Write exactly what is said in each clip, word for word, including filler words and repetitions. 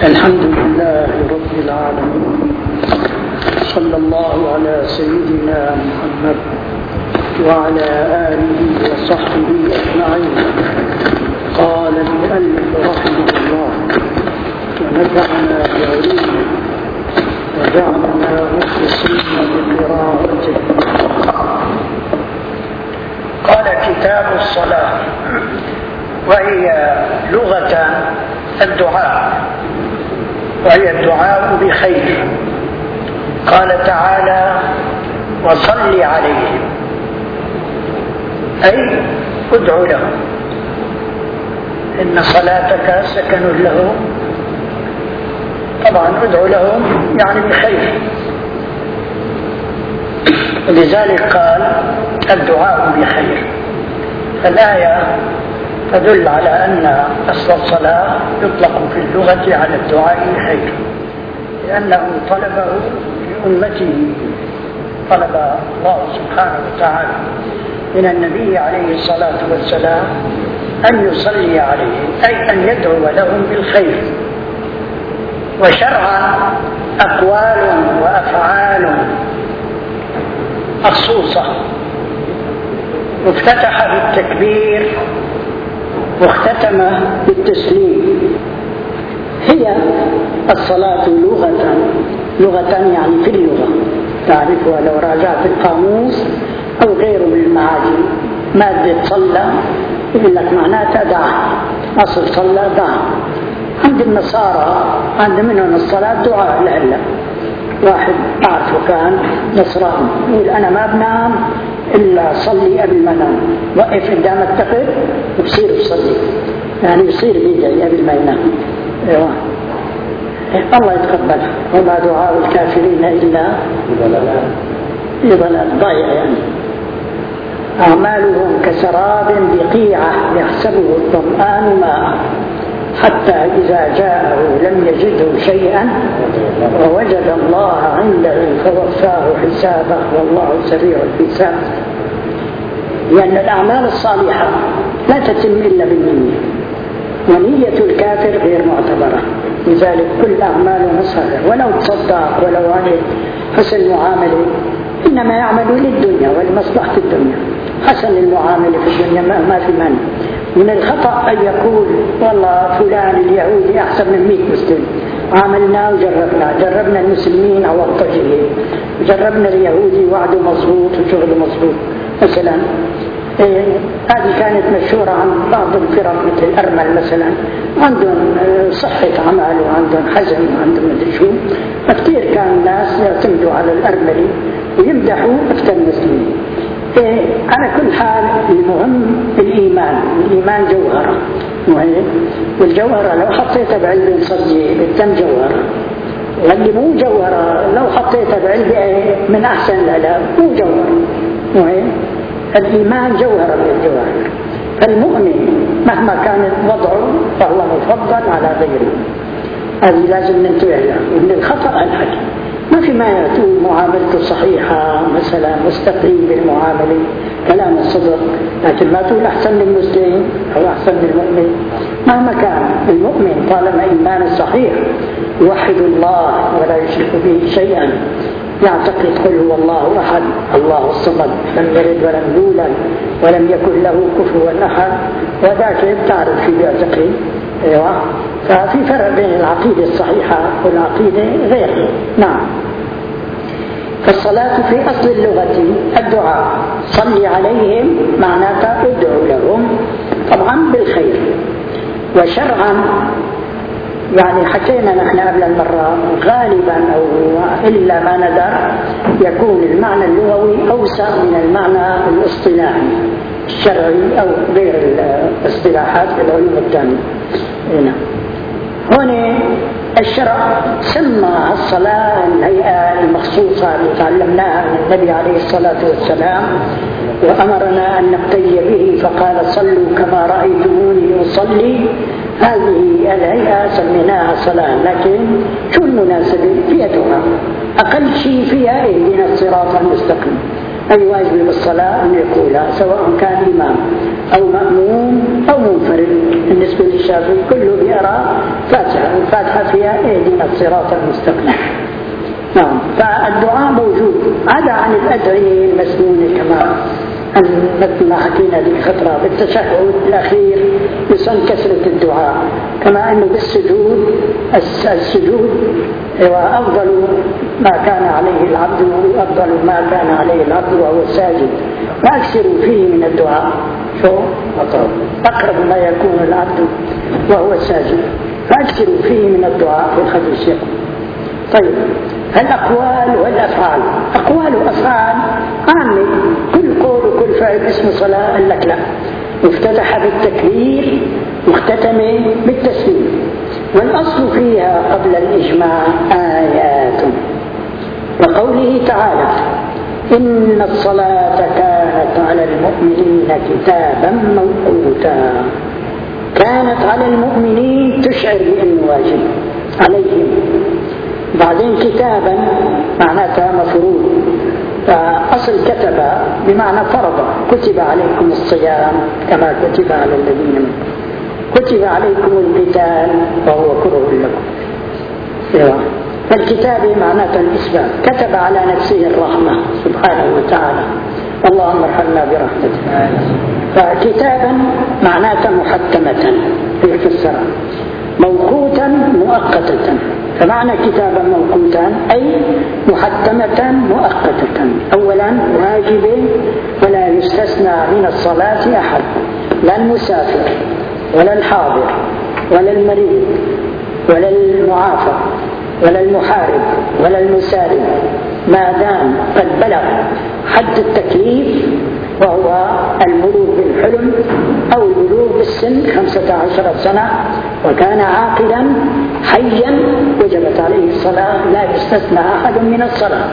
الحمد لله رب العالمين، صلى الله على سيدنا محمد وعلى آله وصحبه أجمعين. قال المؤلف رحمه الله: ونفعنا بعلومه وجعلنا مخلصين بقراءته. قال: كتاب الصلاة، وهي لغة الدعاء، وهي الدعاء بخير. قال تعالى: وصل عليهم، أي ادع لهم، إن صلاتك سكن لهم. طبعا ادع لهم يعني بخير، لذلك قال الدعاء بخير. فالآية تدل على أن أصل الصلاة يطلق في اللغة على الدعاء بخير، لأنه طلبه لأمته، طلب الله سبحانه وتعالى من النبي عليه الصلاة والسلام أن يصلي عليهم، أي أن يدعو لهم بالخير. وشرعا أقوال وأفعال مخصوصة، وافتتح بالتكبير واختتم بالتسليم. هي الصلاة لغة لغة يعني في اللغة تعرفها لو راجعت القاموس أو غيره من المعاجم. مادة صلى يقول لك معناتها دعا، أصل صلى دعا. عند النصارى عند منهم الصلاة دعاء. لعله واحد أعرفه كان نصراني يقول أنا ما بنام إلا صلي قبل ما أنام، وقف قدام التقر وبصير يصلي، يعني يصير بيدعي قبل ما ينام. أيوة. الله يتقبلها. وما دعاء الكافرين إلا في ضلال ضايع. يعني أعمالهم كسراب بقيعة يحسبه الظمآن ماء حتى إذا جاءه لم يجده شيئا ووجد الله عنده فوفاه حسابه والله سريع الحساب. لأن الأعمال الصالحة لا تتم إلا بالنية، ونية الكافر غير معتبرة. لذلك كل أعماله صالحة، ولو تصدق ولو عمل حسن معاملة إنما يعمل للدنيا ولمصلحة الدنيا. حسن المعاملة في الدنيا ما في مانع. من الخطأ أن يقول والله فلان اليهودي أحسن من مئة مسلم، عاملنا وجربنا جربنا المسلمين على الطجيه، جربنا اليهودي وعده مضبوط وشغله مضبوط. مثلا إيه هذه كانت مشهورة عن بعض الفرق مثل الأرمل مثلا، عندهم صحة عمل وعندهم حزم وعندهم مدري شو، فكثير كان الناس يعتمدوا على الأرملي ويمدحوا أكثر المسلمين. إيه على كل حال المهم الإيمان. الإيمان جوهرة، والجوهرة لو حطيتها بعلبة صدية بتم جوهرة، واللي مو جوهرة لو حطيتها بعلبة من أحسن العلب مو جوهرة. الإيمان جوهرة من الجواهر. فالمؤمن مهما كان وضعه فهو مفضل على غيره. هذه لازم ننتبه لها. ومن الخطأ الحكي ما في ما يأتي معاملته صحيحة، مثلا مستقيم بالمعاملة كلام الصدق، لكن ما تقول أحسن من المسلم أو أحسن من المؤمن. مهما كان المؤمن طالما إيمان صحيح يوحد الله ولا يشرك به شيئا، يعتقد قل هو الله أحد الله الصمد لم يلد ولم يولد ولم يكن له كفوا أحد، وذاك تعرف في بيعتقد. أيوة. ففي فرق بين العقيدة الصحيحة والعقيدة غير. نعم. فالصلاة في أصل اللغة الدعاء. صلي عليهم معناتها ادعو لهم، طبعا بالخير. وشرعا يعني حكينا نحن قبل المرة غالبا أو إلا ما ندر يكون المعنى اللغوي أوسع من المعنى الاصطلاحي الشرعي أو غير الاصطلاحات في العلوم الثانية. هنا هنا الشرع سمى الصلاة الهيئة المخصوصة اللي تعلمناها من النبي عليه الصلاة والسلام، وأمرنا أن نقتدي به فقال صلوا كما رأيتموني أصلي. هذه الهيئة سميناها صلاة، لكن شو المناسبة فيها دعاء. أقل شيء فيها اهدنا الصراط المستقيم، أي واجب بالصلاة أن يقولها سواء كان إمام أو مأموم أو منفرد. بالنسبة الشافعي كله يقرأ فاتحة، الفاتحة فيها اهدنا الصراط المستقيم. نعم، فالدعاء موجود. عدا عن الأدعية المسنونة كما مثل ما حكينا ذيك خطرة بالتشهد الأخير يسن كثرة الدعاء، كما أنه بالسجود السجود هو أفضل ما كان عليه العبد، أفضل ما كان عليه العبد وهو ساجد، فأكثروا فيه من الدعاء. شو أقرب ما يكون العبد وهو ساجد، فأكثروا فيه من الدعاء في الحديث. طيب، الأقوال والأفعال. أقوال وأفعال عامة، كل قول وكل فعل اسم صلاة. قال لك لا، مفتتحة بالتكبير مختتمة بالتسليم، والأصل فيها قبل الإجماع آيات، وقوله تعالى إن الصلاة كانت على المؤمنين كتابا موقوتا. كانت على المؤمنين تشعر بأنه واجب عليهم، بعدين كتابا معناتها مفروض، فأصل كتب بمعنى فرض، كتب عليكم الصيام كما كتب على الذين من كتب عليكم القتال وهو كره لكم. فالكتاب معناتها الإسلام، كتب على نفسه الرحمة سبحانه وتعالى، اللهم ارحمنا برحمتك. فكتابا معناتها محتمة في السرى، موقوتا مؤقتة. فمعنى كتابا موقوتا أي محتمة مؤقتة. أولا واجبة ولا يستثنى من الصلاة أحد، لا المسافر ولا الحاضر ولا المريض ولا المعافى ولا المحارب ولا المسالم، ما دام قد بلغ حد التكليف وهو البلوغ بالحلم أو البلوغ بالسن خمسة عشر سنة وكان عاقلا حيا وجبت عليه الصلاة، لا يستثنى أحد من الصلاة.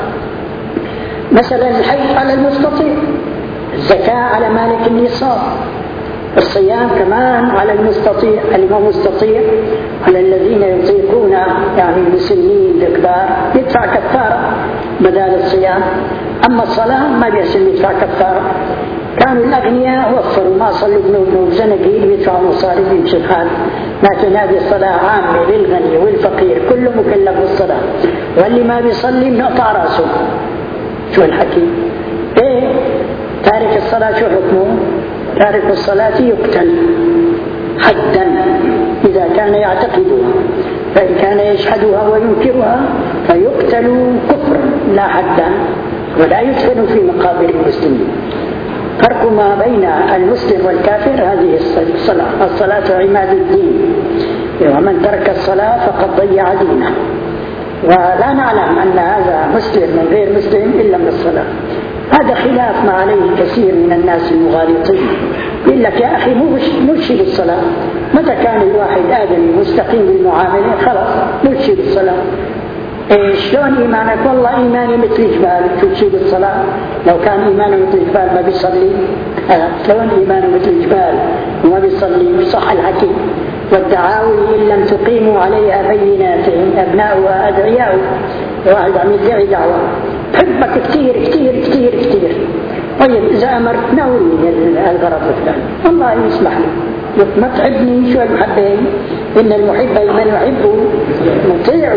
مثلا الحج على المستطيع، الزكاة على مالك النصاب، الصيام كمان على المستطيع، الإمام مستطيع، على الذين يطيقون يعني المسلمين الكبار يدفع كفارة بدال الصيام. أما الصلاة ما بيحسن يدفع كفارة. كانوا الأغنياء وفروا ما صلوا بنوب زنقين يدفعوا مصاري يمشي الحال، لكن هذه الصلاة عامة للغني والفقير، كله مكلف بالصلاة، واللي ما بيصلي بنقطع راسه. شو الحكي؟ إيه تارك الصلاة شو حكمه؟ تارك الصلاة يقتل حدا إذا كان يعتقدها، فإن كان يشهدها وينكرها فيقتل كفرا لا حدا، ولا يدفن في مقابر المسلمين. فرق ما بين المسلم والكافر هذه الصلاة. الصلاة عماد الدين، ومن ترك الصلاة فقد ضيع دينه، ولا نعلم أن هذا مسلم من غير مسلم إلا من الصلاة. هذا خلاف ما عليه كثير من الناس المغالطين، يقول لك يا أخي نمشي بالصلاة، متى كان الواحد آدمي مستقيم بالمعاملة خلاص نمشي بالصلاة. إيه شلون إيمانك؟ والله إيماني مثل الجبال، تمشي بالصلاة. لو كان إيمانه مثل الجبال ما بيصلي. آه. شلون إيمانه مثل الجبال وما بيصلي؟ بصح الحكي والدعاوي إن لم تقيموا عليها بيناتهم أبناؤها أدعياء. واحد عم يدعي دعوة حبك كثير كثير كثير كثير، طيب إذا أمرت ناولني الغرض الفلاني، الله يسمح لي، ما تحبني شو المحبة؟ إن المحب لمن يحبه مطيع،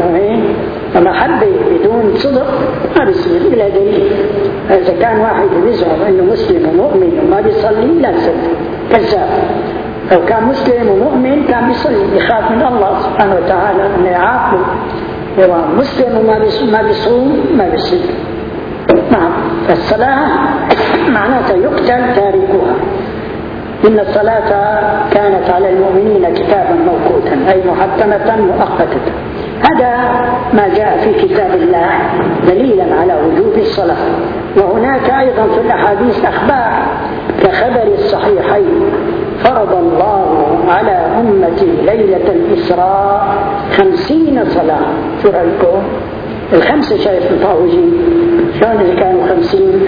فمحبة بدون صدق ما بيصير إلى دليل. إذا كان واحد يزعم إنه مسلم ومؤمن وما بيصلي لا تصدق، كذاب. لو كان مسلم ومؤمن كان بيصلي، يخاف من الله سبحانه وتعالى أنه يعاقبه. هو مسلم وما بيصوم ما بيصير. نعم، فالصلاة معناتها يقتل تاركها. إن الصلاة كانت على المؤمنين كتابا موقوتا أي محتمة مؤقتة. هذا ما جاء في كتاب الله دليلا على وجوب الصلاة. وهناك أيضا في الأحاديث أخبار كخبر الصحيحين فرض الله على أمتي ليلة الإسراء خمسين صلاة. شو رأيكم؟ الخمسة شايف مطاوجين شلون إذا كانوا خمسين؟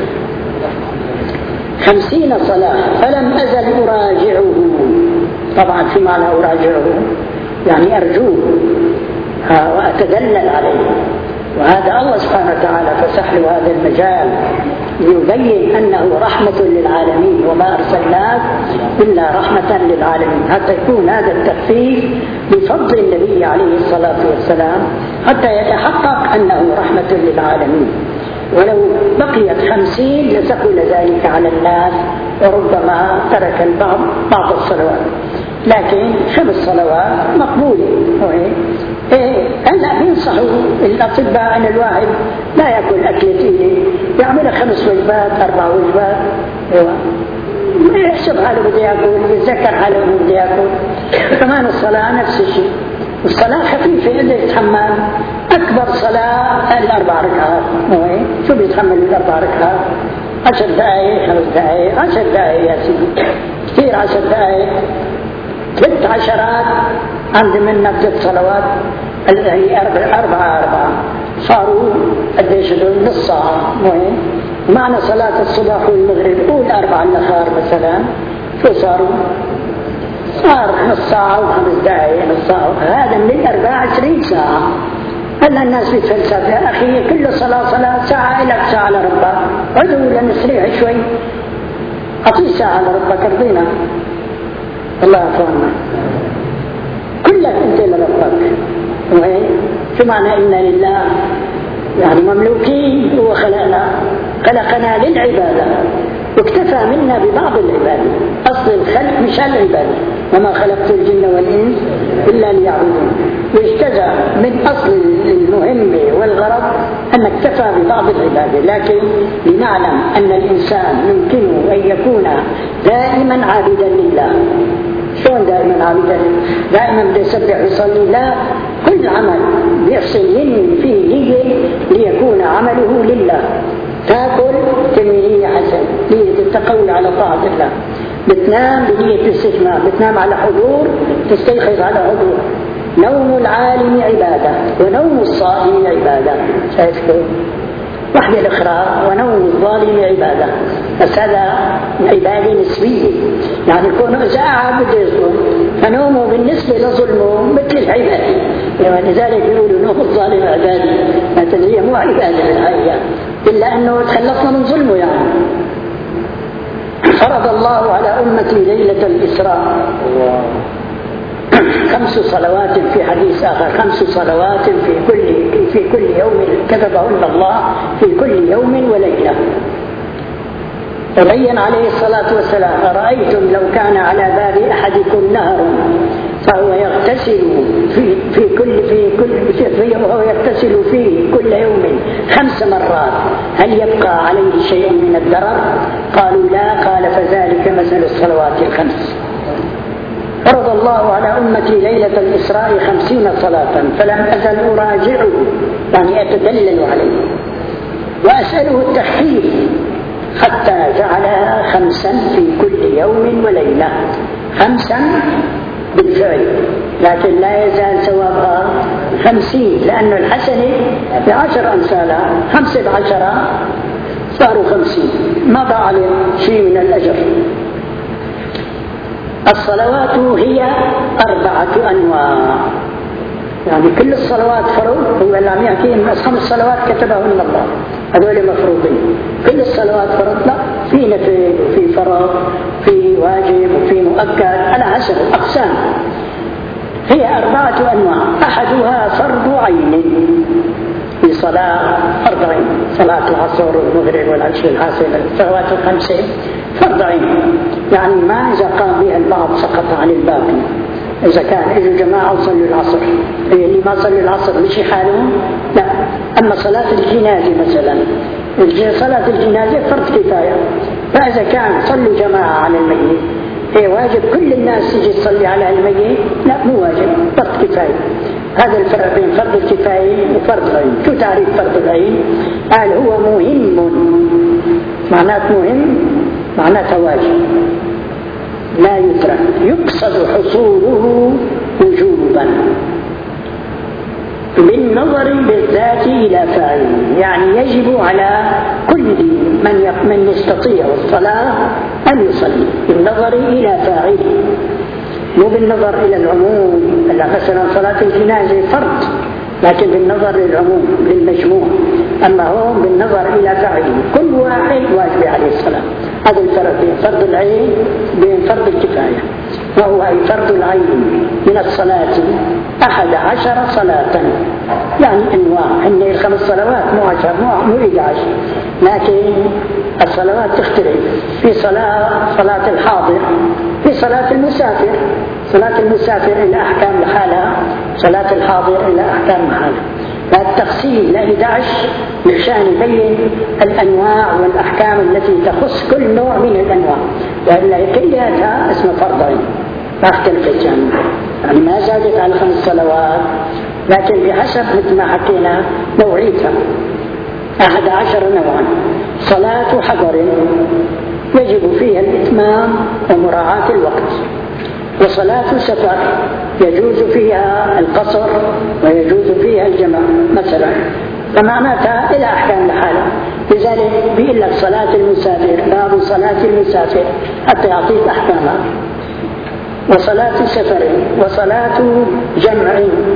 خمسين صلاة فلم أزل أراجعه. طبعا في معنى أراجعه يعني أرجوه وأتدلل عليه، وهذا الله سبحانه وتعالى فسح له هذا المجال ليبين أنه رحمة للعالمين وما أرسلناك إلا رحمة للعالمين، حتى يكون هذا التخفيف بفضل النبي عليه الصلاة والسلام حتى يتحقق أنه رحمة للعالمين. ولو بقيت خمسين لثقل ذلك على الناس وربما ترك البعض بعض الصلوات، لكن خمس صلوات مقبولة. إيه هلا بينصحوا الأطباء أن الواحد لا يأكل أكلة ثقيلة، يعمل خمس وجبات أربع وجبات، ما يحسب حاله بده يأكل، يتذكر حاله بده يأكل. كمان الصلاة نفس الشيء، الصلاة خفيفة يقدر يتحمل. أكبر صلاة الأربع ركعات، شو بيتحمل الأربع ركعات؟ عشر دقائق خمس دقائق عشر دقائق يا سيدي كثير، عشر دقائق ثلاث عشرات عند منا ثلاث صلوات هي أربعة أربعة أربعة صاروا قديش دول نص ساعة. مهم معنى صلاة الصبح والمغرب قول أربعة النهار مثلا، شو صاروا؟ صار نص ساعة وخمس دقائق نص ساعة، هذا من الأربعة عشرين ساعة. هلا الناس بتفلسف يا أخي كل صلاة صلاة ساعة لك ساعة لربك، عدوا لنسريح شوي، أعطي ساعة لربك ارضينا الله يعفونا، كلك أنت لربك. وهي شو معنى إنا لله؟ يعني مملوكين، هو خلقنا خلقنا للعبادة واكتفى منا ببعض العبادة. أصل الخلق مش العبادة، وما خلقت الجن والإنس إلا ليعبدون، واجتزى من أصل المهمة والغرض أن اكتفى ببعض العبادة. لكن لنعلم أن الإنسان يمكنه أن يكون دائما عابدا لله. شلون دائما عابدا؟ دائما بده يسبح ويصلي؟ لا، كل عمل بيحصل ينوي فيه نية ليكون عمله لله. تاكل تنوي حسن، نية التقول على طاعة الله. بتنام بنية الاستجمام، بتنام على حضور تستيقظ على حضور. نوم العالم عبادة ونوم الصائم عبادة، شايف كيف؟ واحدة الأخرى ونوم الظالم عبادة، بس هذا عبادة نسبية، يعني كونه إذا قعد بده يظلم فنومه بالنسبة لظلمه مثل العبادة، يعني لذلك يقولوا نوم الظالم عبادة، لكن هي مو عبادة بالحقيقة إلا أنه تخلصنا من ظلمه. يعني فرض الله على أمتي ليلة الإسراء خمس صلوات، في حديث آخر خمس صلوات في كل في كل يوم كتبهن الله في كل يوم وليلة. وبين عليه الصلاة والسلام: أرأيتم لو كان على باب أحدكم نهر فهو يغتسل في في كل في كل في وهو يغتسل فيه كل يوم خمس مرات هل يبقى عليه شيء من الضرر؟ قالوا لا. قال: فذلك مثل الصلوات الخمس. فرض الله على أمتي ليلة الإسراء خمسين صلاة، فلم أزل أراجعه، يعني أتدلل عليه وأسأله التخفيف حتى جعلها خمسا في كل يوم وليلة، خمسا بالفعل، لكن لا يزال ثوابها خمسين، لأن الحسنة بعشر أمثالها، خمسة بعشرة صاروا خمسين، ما ضاع عليه شيء من الأجر. الصلوات هي أربعة أنواع، يعني كل الصلوات فرض، هو اللي عم يحكي إن خمس صلوات كتبهن الله هذول مفروضين، كل الصلوات فرض؟ لا، في نفل وفي فرض، في واجب وفي مؤكد على حسب الأقسام. هي أربعة أنواع، أحدها فرض عين، في صلاة فرض عين، صلاة العصر والمغرب والعشاء والحاصل، الصلوات الخمسة فرض عين، يعني ما إذا قام بها البعض سقط عن الباقي. إذا كان إجوا جماعة وصلوا العصر، اللي ما صلوا العصر مش حالهم؟ لا. أما صلاة الجنازة مثلا، صلاة الجنازة فرض كفاية، فإذا كان صلوا جماعة على الميت هي واجب كل الناس تجي تصلي على الميت؟ لا، مو واجب، فرض كفاية. هذا الفرق بين فرض الكفاية وفرض العين. شو تعريف فرض العين؟ قال: هو مهم، معناته مهم معناته واجب لا يترك، يقصد حصوله وجوبا بالنظر بالذات إلى فاعله، يعني يجب على كل من من يستطيع الصلاة أن يصلي بالنظر إلى فاعله، مو بالنظر إلى العموم. مثلا صلاة الجنازة فرض، لكن بالنظر للعموم للمجموع، أما هو بالنظر إلى فعله كل واحد واجب عليه الصلاة. هذا الفرق بين فرض العين بين فرض الكفاية، وهو أي فرض العين من الصلاة أحد عشر صلاة، يعني أنواع إن الخمس صلوات مو عشر مو إحدى عشر، لكن الصلوات تختلف. في صلاة صلاة الحاضر، في صلاة المسافر، صلاة المسافر إلى أحكام لحالها، صلاة الحاضر إلى أحكام لحالها. فالتقسيم لأحد عشر مشان يبين الأنواع والأحكام التي تخص كل نوع من الأنواع، وإلا كلها اسم فرض عين ما اختلفت يعني. يعني ما زادت على خمس صلوات، لكن بحسب مثل ما حكينا نوعيتها أحد عشر نوعا. صلاة حضر يجب فيها الإتمام ومراعاة الوقت، وصلاة سفر يجوز فيها القصر ويجوز فيها الجمع مثلا، فمعناتها إلى أحكام لحالها. لذلك بيقول لك صلاة المسافر، باب صلاة المسافر حتى يعطيك أحكامها. وصلاة سفر وصلاة جمع،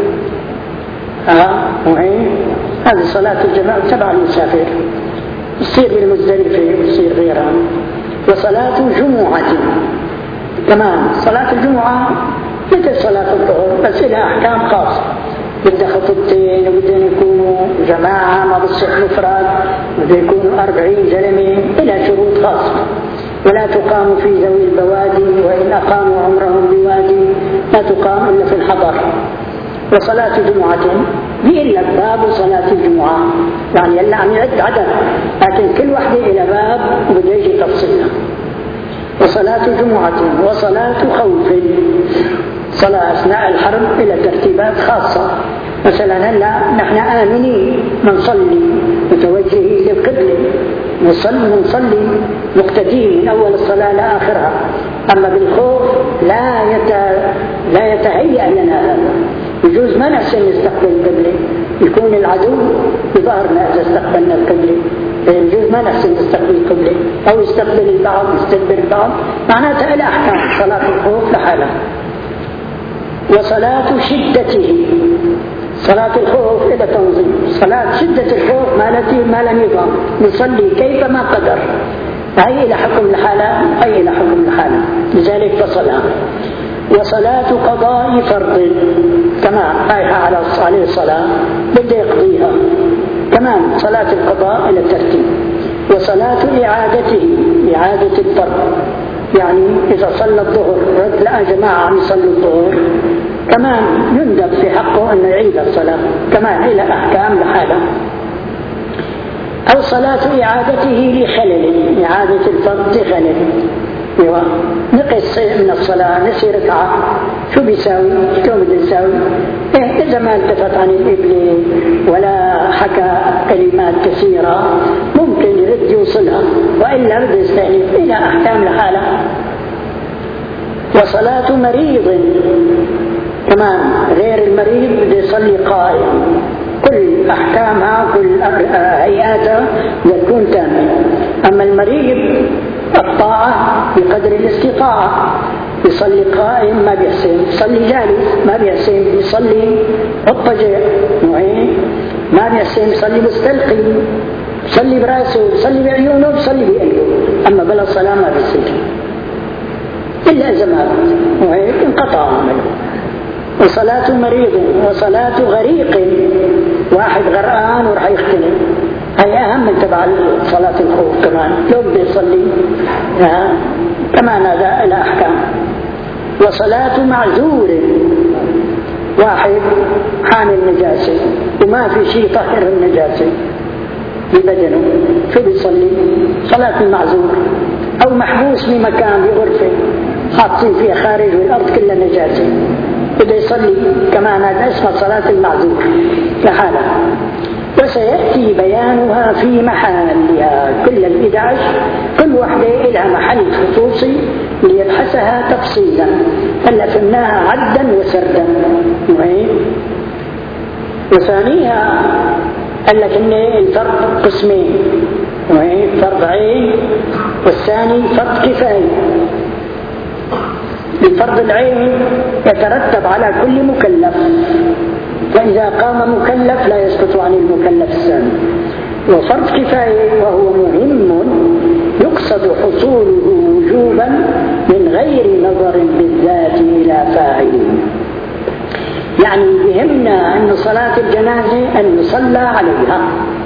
آه وهي هذه صلاة الجمع تبع المسافر، يصير بالمزدلفة ويصير غيرها. وصلاة جمعة كمان، صلاة الجمعة مثل صلاة الظهر بس لها أحكام خاصة، بدها خطبتين وبدهم يكونوا جماعة ما بصح مفرد، بده يكونوا أربعين زلمة، إلى شروط خاصة. ولا تقام في ذوي البوادي، وإن أقاموا عمرهم بوادي لا تقام إلا في الحضر. وصلاة جمعة بيقول لك باب صلاة الجمعة، يعني يلا عم يعد عدد، لكن كل وحدة إلى باب وبده يجي تفصيلها. وصلاة جمعة وصلاة خوف، صلاة أثناء الحرب إلى ترتيبات خاصة. مثلا هلا نحن آمنين نصلي متوجهين للقبلة، نصلي نصلي مقتدين من أول الصلاة لآخرها. أما بالخوف لا يت... لا يتهيأ لنا هذا، يجوز ما نحسن نستقبل القبلة، يكون العدو بظهرنا إذا استقبلنا القبلة، يجوز ما نحسن نستقبل القبلة، أو يستقبل البعض يستقبل البعض، معناتها إلى أحكام صلاة الخوف لحالها. وصلاة شدته، صلاة الخوف إلى تنظيم، صلاة شدة الخوف مالتي ما لم يضام، نصلي كيفما قدر، هي إلى حكم لحالها، هي إلى حكم لحالها، لذلك فصلها. وصلاة قضاء فرض كمان رايحة على عليه الصلاة بده يقضيها، كمان صلاة القضاء إلى الترتيب. وصلاة إعادته، إعادة الفرض، يعني إذا صلى الظهر رد لقى جماعة عم يصلوا الظهر كمان يندب في حقه أن يعيد الصلاة، كمان إلى أحكام لحالها. أو صلاة إعادته لخلل، إعادة الفرض لخلل، نقص من الصلاة نسي ركعة، شو بيساوي؟ شو بده يساوي؟ إيه إذا ما التفت عن القبلة ولا حكى كلمات كثيرة ممكن يرد يوصلها، وإلا بده يستأنف إلى أحكام لحالها. وصلاة مريض كمان، غير المريض بده يصلي قائم، كل أحكامها كل هيئاتها يكون تامة. أما المريض الطاعة بقدر الاستطاعة، يصلي قائم ما بيحسن، يصلي جالس ما بيحسن، يصلي مضطجع ما بيحسن، يصلي مستلقي، يصلي براسه، يصلي بعيونه، يصلي بقلبه. أما بلا صلاة ما بيحسن إلا إذا مات وهيك انقطع عمله. وصلاة مريض وصلاة غريق، واحد غرقان ورح يختنق، هي أهم من تبع صلاة الخوف كمان، لو بده يصلي كمان هذا إلى أحكام. وصلاة معذور، واحد حامل نجاسة وما في شيء طهر النجاسة ببدنه، شو بيصلي؟ صلاة المعذور. أو محبوس بمكان بغرفة حاطين فيها خارج والأرض كلها نجاسة، بده يصلي كمان هذا اسمه صلاة المعذور لحالها. وسيأتي بيانها في محلها، كل الإدعاش كل واحدة لها محل خصوصي ليبحثها تفصيلا، هلا فهمناها عدا وسردا. وثانيها قال لك ان الفرض قسمين، فرض عين والثاني فرض كفاية. الفرض العين يترتب على كل مكلف، فإذا قام مكلف لا يسقط عن المكلف الثاني. وفرض كفاية وهو مهم يقصد حصوله وجوبا من غير نظر بالذات إلى فاعله. يعني يهمنا أن صلاة الجنازة أن يصلى عليها،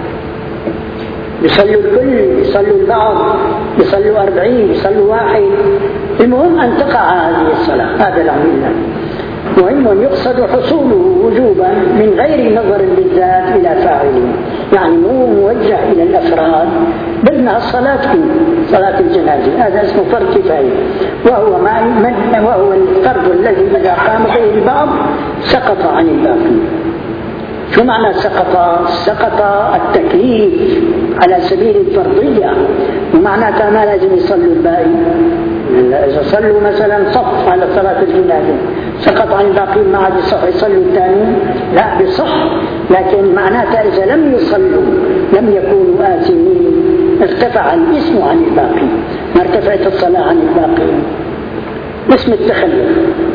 يصلوا الكل، يصلوا البعض، يصلوا أربعين، يصلوا واحد، المهم أن تقع هذه الصلاة. هذا الأمر مهم يقصد حصوله وجوبا من غير نظر بالذات إلى فاعله، يعني مو موجه إلى الأفراد، بدنا الصلاة تكون صلاة الجنازة. هذا اسمه فرض كفاية، وهو, وهو الفرض الذي إذا قام به البعض سقط عن الباقي. شو معنى سقط؟ سقط التكليف على سبيل الفرضية، ومعناتها ما لازم يصلوا الباقي. إذا صلوا مثلا صف على صلاة الجنازة سقط عن الباقي، ما عاد يصح يصلوا الثاني، لا بصح، لكن معناتها إذا لم يصلوا لم يكونوا آثمين، ارتفع الاسم عن الباقي، ما ارتفعت الصلاة عن الباقي، اسم التخلف.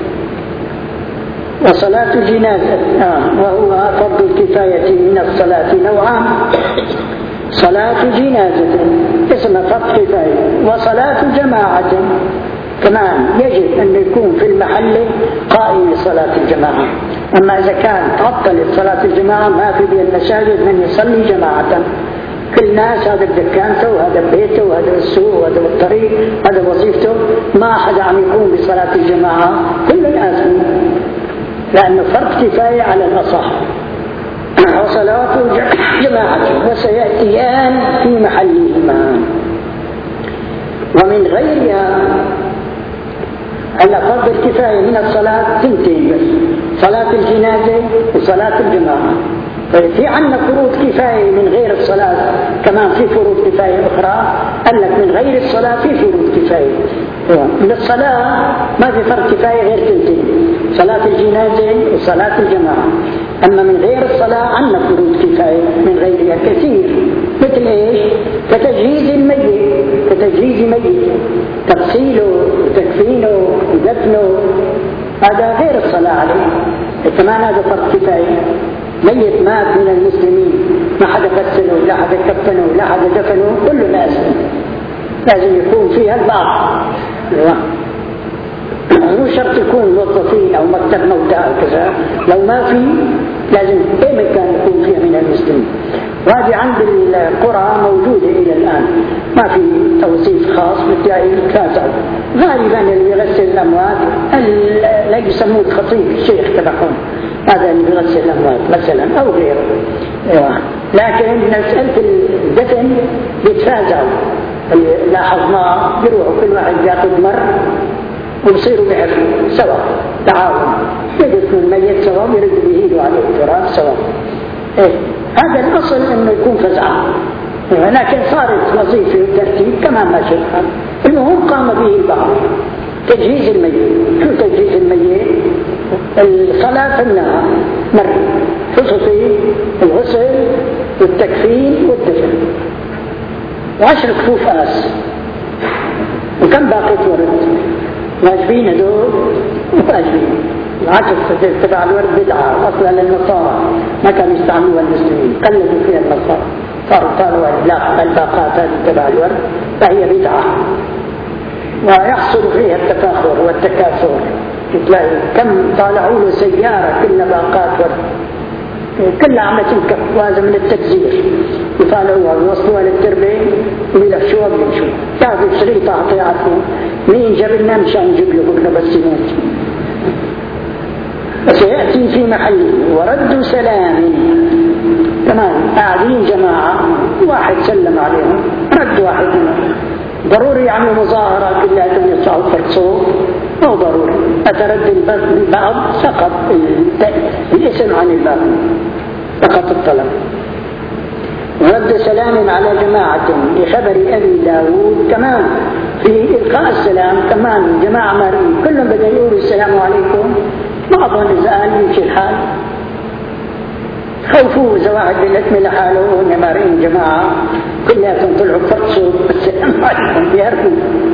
وصلاة الجنازة آه وهو فرض الكفاية من الصلاة نوعان: صلاة جنازة اسمها فرض كفاية، وصلاة جماعة كمان يجب أن يكون في المحل قائم لصلاة الجماعة. أما إذا كان تعطلت صلاة الجماعة ما في بين المساجد من يصلي جماعة، كل ناس هذا بدكانته وهذا بيته وهذا السوق وهذا الطريق هذا وظيفته، ما أحد عم يقوم بصلاة الجماعة، كل آثم، لأنه فرض كفاية على الأصح. وصلاة جماعة وسيأتيان في محلهما. ومن غيرها على فرض الكفاية من الصلاة ثنتين بس: صلاة الجنازة وصلاة الجماعة. طيب في عندنا فروض كفاية من غير الصلاة، كمان في فروض كفاية أخرى. قال لك من غير الصلاة في فروض كفاية، من الصلاة ما في فرض كفاية غير ثنتين: صلاة الجنازة وصلاة الجماعة. أما من غير الصلاة عندنا فروض كفاية من غيرها كثير، مثل إيش؟ كتجهيز الميت، كتجهيز ميت، تغسيله وتكفينه ودفنه، هذا غير الصلاة عليه، كمان هذا فرض كفاية. ميت مات من المسلمين ما حدا غسله لا حدا كفنه لا حدا دفنه، كله لازم لازم يكون فيها البعض. مو شرط يكون موظفين أو مكتب موتى أو كذا، لو ما في لازم أي مكان يكون فيها من المسلمين. وهذه عند القرى موجودة إلى الآن، ما في توظيف خاص، بتلاقي كذا. غالبا اللي يغسل الأموات لا يسموه الخطيب الشيخ تبعهم، هذا اللي يغسل الأموات مثلا أو غيره. لكن مسألة الدفن بيتفازعوا، لاحظنا بيروحوا كل واحد ياخذ مر وبصيروا بيحفروا سوا، تعاون، يدفنوا الميت سوا ويردوا بيهيدوا عليه التراب سوا. إيه؟ هذا الأصل إنه يكون فزعة، لكن صارت وظيفة وترتيب كمان ما شرحها. المهم قام به البعض. تجهيز الميت، شو تجهيز الميت؟ الصلاة فنها مر خصوصي، الغسل والتكفين والدفن، وعشر كفوف آس، وكم باقي ورد واجبين هدول واجبين. العشر تبع الورد بدعة أصلا للنصارى، ما كانوا يستعملوها المسلمين، قلدوا فيها النصارى، صاروا قالوا الباقات هذه تبع الورد فهي بدعة، ويحصل فيها التفاخر والتكاثر. تلاقي كم طالعوا له سيارة كلها باقات ورد، كلها عم تنكف، وهذا من التكزير. يطالعوها ويوصلوها للتربة ويلفشوها ويمشوا، ياخذوا شريطة عطيعتهم، مين جبلنا مشان نجيب له بكرة بس يموت. وسيأتي في محله. ورد سلام كمان، قاعدين جماعة واحد سلم عليهم رد واحد منهم، ضروري يعملوا مظاهرة كلها يطلعوا فرد صوت؟ مو ضروري. أترد البعض سقط الاسم عن الباب، سقط الطلب. ورد سلام على جماعة لخبر أبي داود كمان في إلقاء السلام، كمان جماعة مارين كلهم بدأ يقولوا السلام عليكم، بعضهم إذا قال يمشي الحال، خوفوا إذا واحد بالاسم لحاله وهم مارين جماعة كلها طلعوا فرصوا السلام عليكم بيهربوا.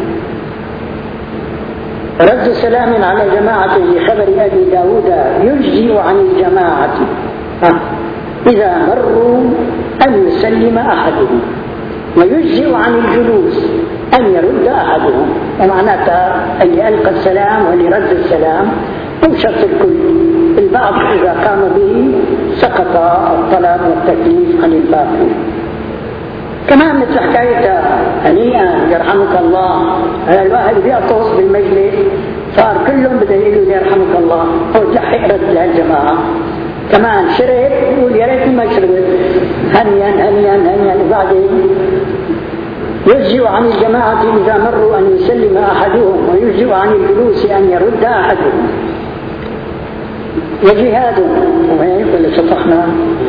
رد سلام على جماعة لخبر أبي داود يجزئ عن الجماعة إذا مروا أن يسلم أحدهم، ويجزئ عن الجلوس أن يرد أحدهم، ومعناتها أن يلقى السلام ولرد السلام مو شرط الكل. البعض إذا قام به سقط الطلب والتكليف عن الباقي. كمان مثل حكاية هنيئا يرحمك الله، الواحد بيعطس بالمجلس صار كلهم بده يقولوا يرحمك الله، هو تلحق رد لهالجماعة. كمان شرب يقول يا ريت ما شربت، هنيا هنيا هنيا. وبعدين يجزئ عن الجماعة إذا مروا أن يسلم أحدهم، ويجزئ عن الجلوس أن يرد أحدهم. وجهاد ولا شطحنا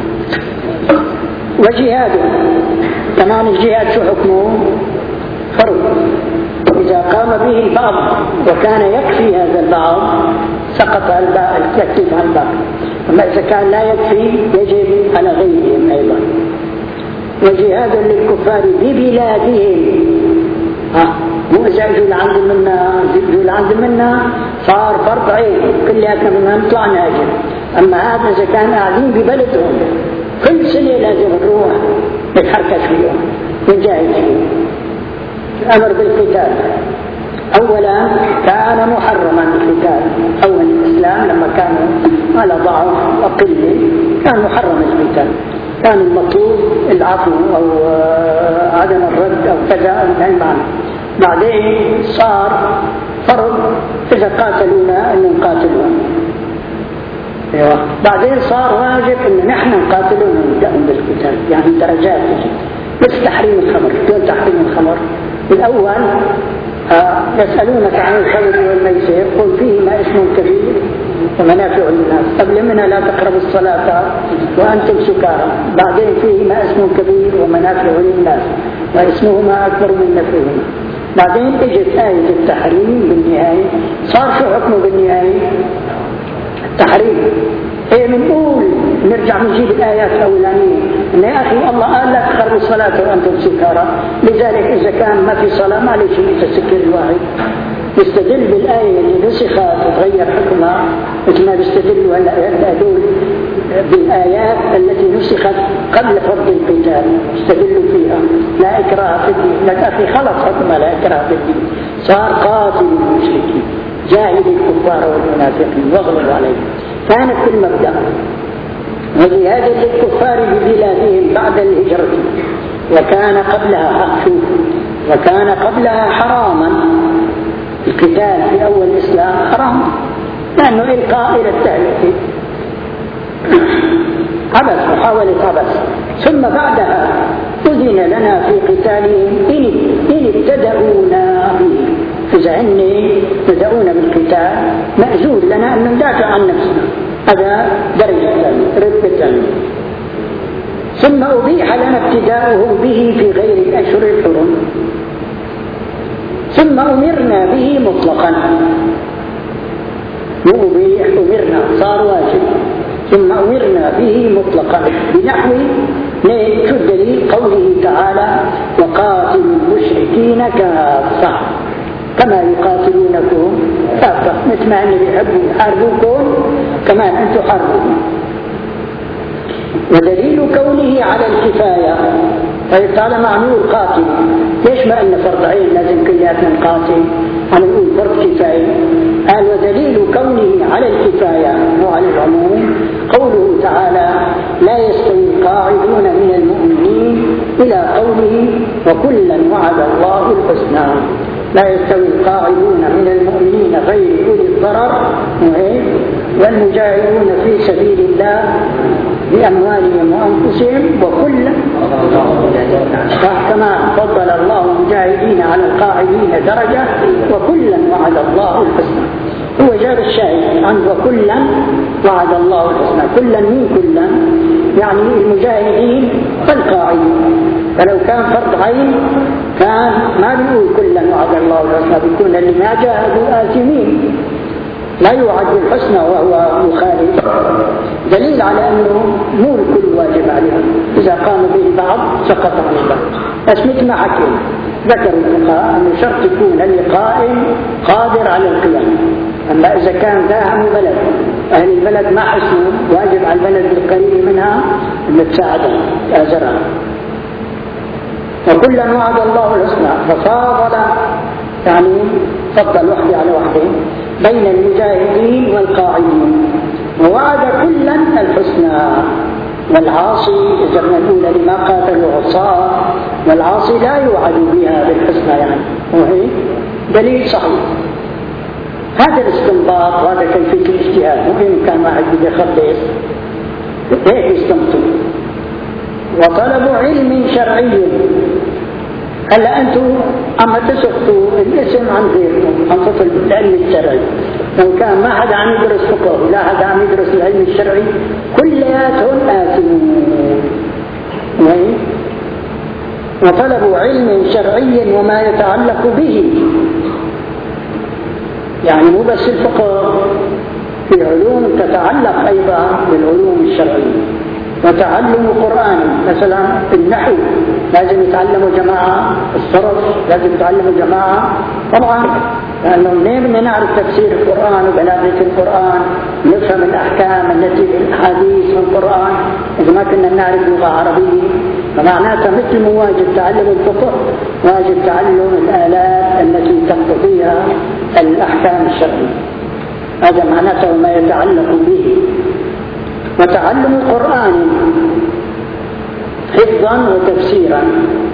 وجهاد كمان. الجهاد شو حكمه؟ فرض. إذا قام به البعض وكان يكفي هذا البعض سقط التكليف عن البعض، أما إذا كان لا يكفي يجب على غيرهم أيضا. وجهاد للكفار ببلادهم، ها مو إذا يجوا عند منا يجوا عند منا صار فرض عين كلياتنا بدنا نطلع نهاجر. أما هذا إذا كان قاعدين ببلدهم كل سنة لازم نروح نتحركش فيهم نجاهد فيهم. الأمر بالقتال أولا كان محرما القتال. أول الإسلام لما كانوا على ضعف وقلة كان محرم القتال، كان المطلوب العفو أو عدم الرد أو كذا من المعنى. بعدين صار فرض إذا قاتلونا أن نقاتلهم. أيوة. بعدين صار واجب أن نحن نقاتلهم ونبدأهم بالقتال، يعني درجات. مثل تحريم الخمر. كيف تحريم الخمر؟ الأول آه يسألونك عن الخمر والميسر قل فيهما اسم كبير ومنافع للناس. قبل منها لا تقربوا الصلاة وأنتم سكارى، بعدين فيهما اسم كبير ومنافع للناس واسمهما أكبر من نفعهما. بعدين اجت آية التحريم بالنهاية. صار شو حكمه بالنهاية؟ التحريم. ايه بنقول نرجع نجيب الآيات الأولانية إن يا أخي الله قال لا تقربوا الصلاة وأنتم سكارى، لذلك إذا كان ما في صلاة ما ليش يتسكر الواحد. يستدل بالآية اللي نسخت وتغير حكمها مثل ما بيستدلوا هدول بالآيات التي نسخت قبل فرض القتال، يستدلوا فيها لا إكراه في الدين. لك أخي خلص حكمها لا إكراه في الدين، صار قاتل المشركين جاهد الكفار والمنافقين واغلب عليهم. كانت في المبدأ وجهاد للكفار ببلادهم بعد الهجرة، وكان قبلها شوف وكان قبلها حراما. القتال في أول الإسلام حرام لأنه إلقاء إلى التهلكة، عبث محاولة عبث. ثم بعدها أذن لنا في قتالهم إن إن ابتدأونا به، إذا هن بدأونا بالقتال مأذون لنا أن ندافع عن نفسنا، هذا درجة ثانية رتبة ثانية. ثم أبيح لنا ابتداؤه به في غير الأشهر الحرم، ثم أمرنا به مطلقا. مبيح أمرنا صار واجب، ثم أمرنا به مطلقا بنحو شو الدليل؟ قوله تعالى وقاتلوا المشركين كافة كما يقاتلونكم كافة، مثل ما أنهم يحبوا يحاربوكم كمان أنتم حاربوهم. ودليل كونه على الكفاية. طيب تعالى معمول قاتل، ليش ما أن فرض عين لازم كلياتنا نقاتل؟ أنا نقول فرض كفاية. قال ودليل كونه على الكفاية وعلى العموم قوله تعالى لا يستوي القاعدون من المؤمنين إلى قوله وكلا وعد الله الحسنى. لا يستوي القاعدون من المؤمنين غير أولي الضرر والمجاهدون في سبيل الله بأموالهم وأنفسهم وكلا كما فضل الله المجاهدين على القاعدين درجة وكلا وعد الله الحسنى. هو جاب الشاهد عن وكلا وعد الله الحسنى. كلا من كلا يعني المجاهدين والقاعدين، فلو كان فرض عين كان ما بيقول كلا وعد الله الحسنى، بيكون اللي ما جاهدوا آثمين لا يوعد بالحسنى وهو مخالف. دليل على أنه مو الكل واجب عليهم، إذا قام به البعض سقط عن البعض. بس مثل ما حكينا ذكر الفقهاء أنه شرط يكون اللي قائم قادر على القيام، أما إذا كان داعم بلد أهل البلد ما حسنوا واجب على البلد القريب منها أن تساعدهم تأزرها. وكلا وعد الله الحسنى ففاضل يعني فضل وحده على وحده بين المجاهدين والقاعدين ووعد كلا الحسنى. والعاصي إذا نقول لما قاتلوا عصاه والعاصي لا يوعد بها بالحسنى يعني وهي دليل صحيح. هذا الاستنباط وهذا كيفية الاجتهاد ممكن كان واحد بده يخلص هيك يستنبط. وطلب علم شرعي هلا أنتم أما تسقطوا الاسم عن غيركم عن فصل العلم الشرعي. لو كان ما حدا عم يدرس فقه ولا حدا عم يدرس العلم الشرعي كلياتهم آثمون. وطلب علم شرعي وما يتعلق به يعني مو بس الفقه في علوم تتعلق أيضا بالعلوم الشرعية. وتعلم قرآن مثلا النحو لازم يتعلموا جماعة، الصرف لازم يتعلموا جماعة طبعا لأنه منين بدنا نعرف تفسير القرآن وبلاغة القرآن نفهم الأحكام التي في الأحاديث في القرآن إذا ما كنا نعرف لغة عربية. فمعناتها مثل ما واجب تعلم الفقه واجب تعلم الآلات التي تقتضيها الأحكام الشرعية. هذا معناته ما يتعلق به. وتعلم القرآن حفظا وتفسيرا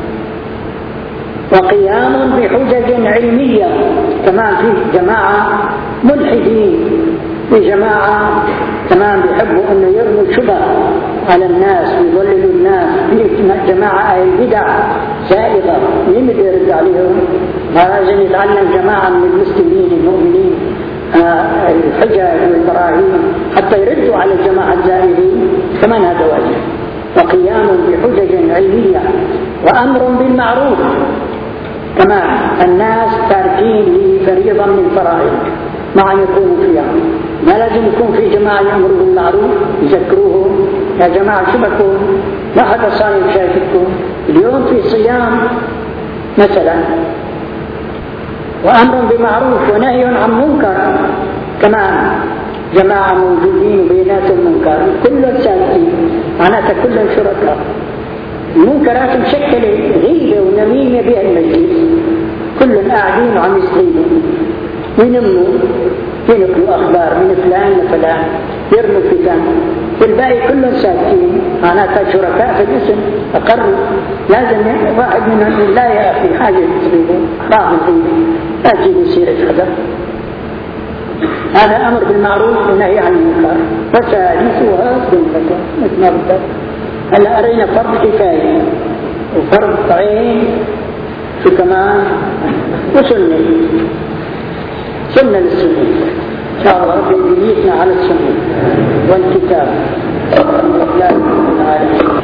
وقيام بحجج علمية. كمان في جماعة ملحدين في جماعة كمان بيحبوا أنه يرموا الشبه على الناس ويضللوا الناس. في جماعة أهل البدع سائغة مين بده يرد عليهم؟ لازم يتعلم جماعة من المسلمين المؤمنين آه الحجج والبراهين حتى يردوا على الجماعة الزائرين. كمان هذا واجب. وقيام بحجج علمية وأمر بالمعروف. كمان الناس تاركين لفريضة من فرائض مع أن يكونوا فيها. ما لازم يكون في جماعة يأمروا بالمعروف يذكروهم يا جماعة شبكوا ما حدا صايم شايفكم اليوم في صيام مثلا. وأمر بمعروف ونهي عن منكر. كمان جماعة موجودين بيناتهم منكر كلهم ساكتين معناتها كلهم شركاء. المنكرات مشكلة غيبة ونميمة بها المجلس كلهم قاعدين وعم يستغيبوا وينموا ينقلوا أخبار من فلان لفلان يرموا فتن والباقي كلهم ساكتين معناتها شركاء في الاسم أقروا. لازم واحد منهم لا يا أخي حاجة تستغيبوا راح الغيبة لا تجيبوا سيرة حدا. هذا أمر بالمعروف ونهي عن المنكر وسادسها سنة مثل ما بدك. هلا أرينا فرض كفاية وفرض عين شو كمان وسنة سنة للسنة إن شاء الله ربي يبنيتنا على السنة والكتاب. لا العالمين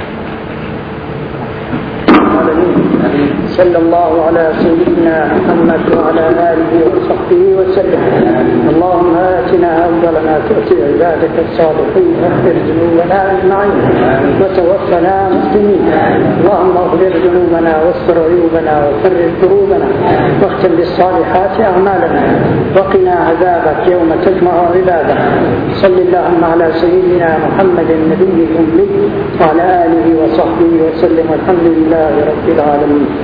صلى الله على سيدنا محمد وعلى آله وصحبه وسلم. اللهم آتنا أفضلنا تؤتي عبادك الصالحين واغفر ذنوبنا أجمعين وتوفنا مسلمين. اللهم اغفر ذنوبنا واستر عيوبنا وفرج كروبنا واختم بالصالحات أعمالنا وقنا عذابك يوم تجمع عبادك. صل اللهم على سيدنا محمد النبي الأمي وعلى آله وصحبه وسلم. والحمد لله رب العالمين.